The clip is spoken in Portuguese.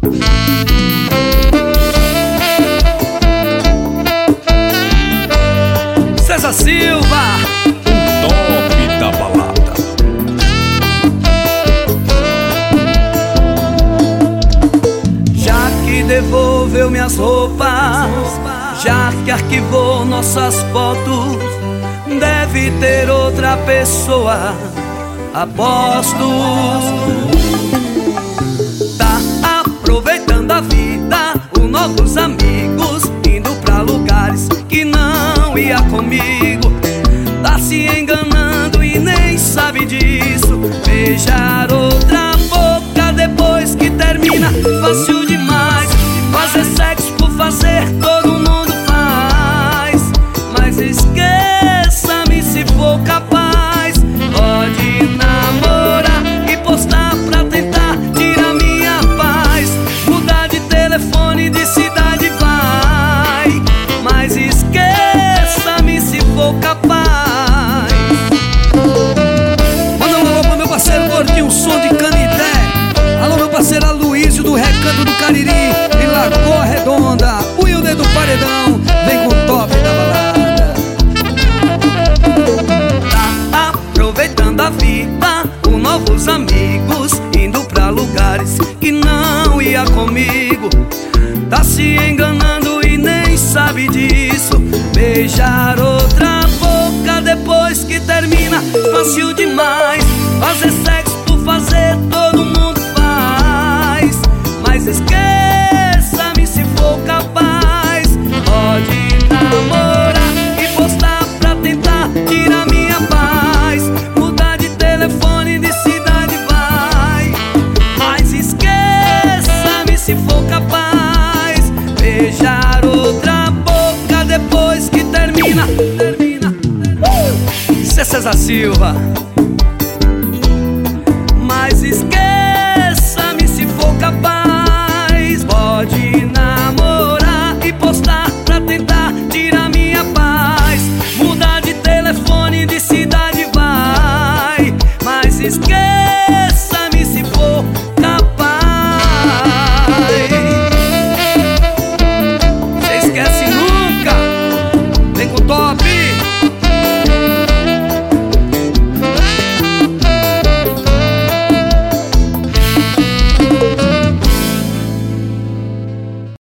César Silva, o top da balada. já que devolveu minhas roupas, já que arquivou nossas fotos, deve ter outra pessoa, aposto. Tá aproveitando a vida, os novos amigos, indo pra lugares que não ia comigo. Tá se enganando e nem sabe disso. Beijar outra boca depois que termina, fácil demais. Fazer sexo por fazer, todo mundo faz. Mas esqueça-me se for capaz. Pode namorar e postar pra tentar tirar minha paz. Mudar de telefone, de cidade vai. Mas esqueça-me se for capaz. Manda um alô pro meu parceiro Gordinho, som de Canidé. Alô meu parceiro Aloysio do Recanto do Cariri, em Lagoa Redonda. O Wilder do Paredão, vem com o top da balada. Tá aproveitando a vida, com novos amigos, indo pra lugares que não ia comigo. Tá se enganando e nem sabe disso. Beijar outra boca depois que termina, fácil demais. Fazer sexo por fazer, todo mundo faz. Mas esqueça-me se for capaz. Pode namorar e postar pra tentar tirar minha paz. Mudar de telefone, de cidade vai. Mas esqueça-me se for capaz. Beijar outra boca depois que termina. César Silva.